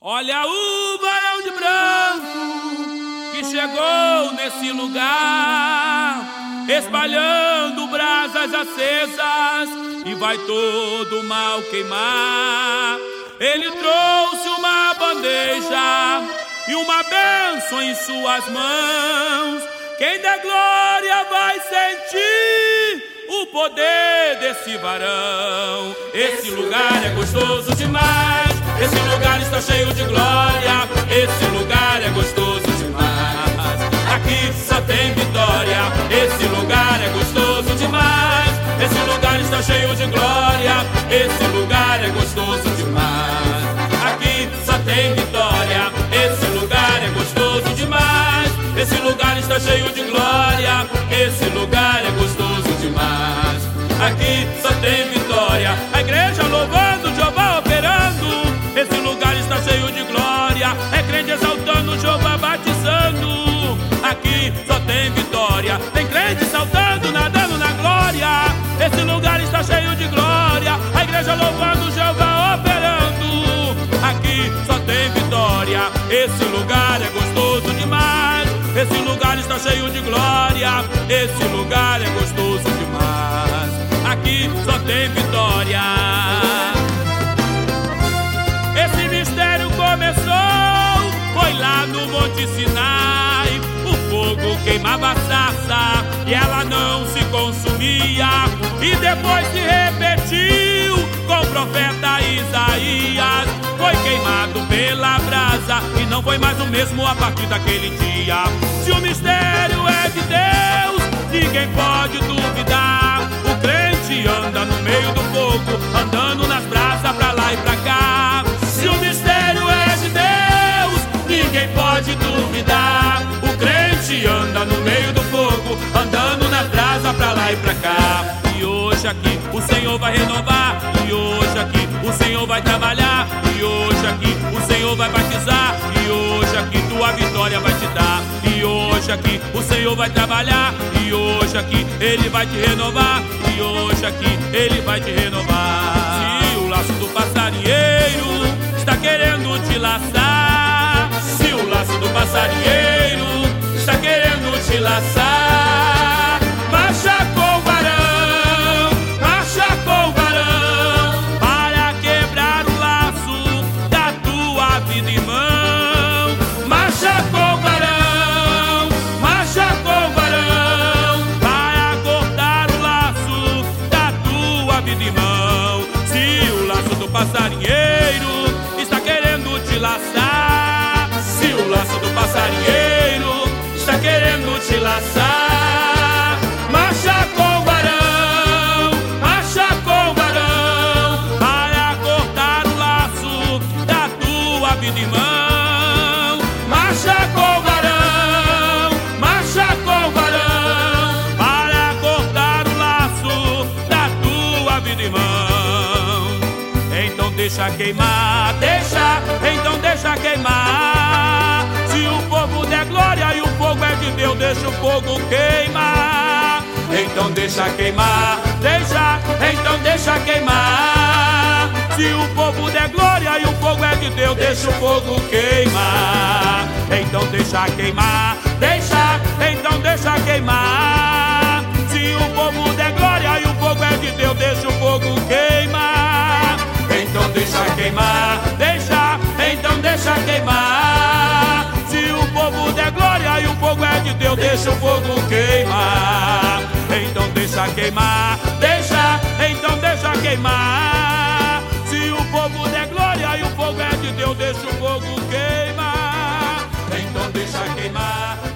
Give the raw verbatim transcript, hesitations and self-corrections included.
Olha o varão de branco que chegou nesse lugar, espalhando brasas acesas e vai todo o mal queimar. Ele trouxe uma bandeja e uma bênção em suas mãos. Quem der glória vai sentir o poder desse varão. Esse lugar é gostoso demais, esse lugar está cheio de glória, esse lugar é gostoso demais, aqui só tem vitória. Esse lugar é gostoso demais, esse lugar está cheio de glória, esse lugar é gostoso demais, aqui só tem vitória. Esse lugar é gostoso demais, esse lugar está cheio de glória, esse lugar é gostoso demais, aqui só tem vitória. A igreja louvando, Jeová operando, esse lugar está cheio de glória. É crente exaltando, Jeová batizando, aqui só tem vitória. Tem crente saltando, nadando na glória, esse lugar está cheio de glória. A igreja louvando, Jeová operando, aqui só tem vitória. Esse lugar é gostoso demais, esse lugar está cheio de glória, esse lugar é gostoso demais, aqui só tem vitória. Esse mistério começou, foi lá no Monte Sinai. O fogo queimava a sarça e ela não se consumia, e depois se repetiu com o profeta Isaías. Foi queimado pela brasa e não foi mais o mesmo a partir daquele dia. Se o mistério é de Deus, ninguém pode duvidar. O crente anda no meio do fogo, andando nas brasas pra lá e pra cá. Se o mistério é de Deus, ninguém pode duvidar. O crente anda no meio do fogo, andando nas brasas pra lá e pra cá. E hoje aqui o Senhor vai renovar, e hoje aqui o Senhor vai trabalhar, e hoje aqui o Senhor vai batizar, e hoje aqui tua vitória vai te dar. E hoje aqui o Senhor vai trabalhar, e hoje aqui Ele vai te renovar, e hoje aqui Ele vai te renovar. Se o laço do passarinheiro está querendo te laçar, se o laço do passarinheiro está querendo te laçar, marcha com o varão, marcha com o varão, para quebrar o laço da tua vida, irmão. Marcha com o varão, marcha com o varão, para cortar o laço da tua vida, irmão. Se o laço do passarinheiro está querendo te laçar, se o laço do passarinheiro está querendo te laçar, marcha com o varão, marcha com o varão, para cortar o laço da tua vida, irmão. Marcha com o varão, marcha com o varão, para cortar o laço da tua vida, irmão. Então deixa queimar, deixa, então deixa queimar. Se o povo der glória e o fogo é de Deus, deixa o fogo queimar. Então deixa queimar, deixa, então deixa queimar. Se o povo der glória e o fogo é de Deus, deixa o fogo queimar. Então deixa queimar, deixa, então deixa queimar. Se o povo der glória e o fogo é de Deus, deixa o fogo queimar. Então deixa queimar, deixa, então deixa queimar. Se o povo der glória e o fogo é de Deus, deixa o fogo queimar. Então deixa queimar, deixa, então deixa queimar. Se o povo der glória e o fogo é de Deus, deixa o fogo queimar. Então deixa queimar.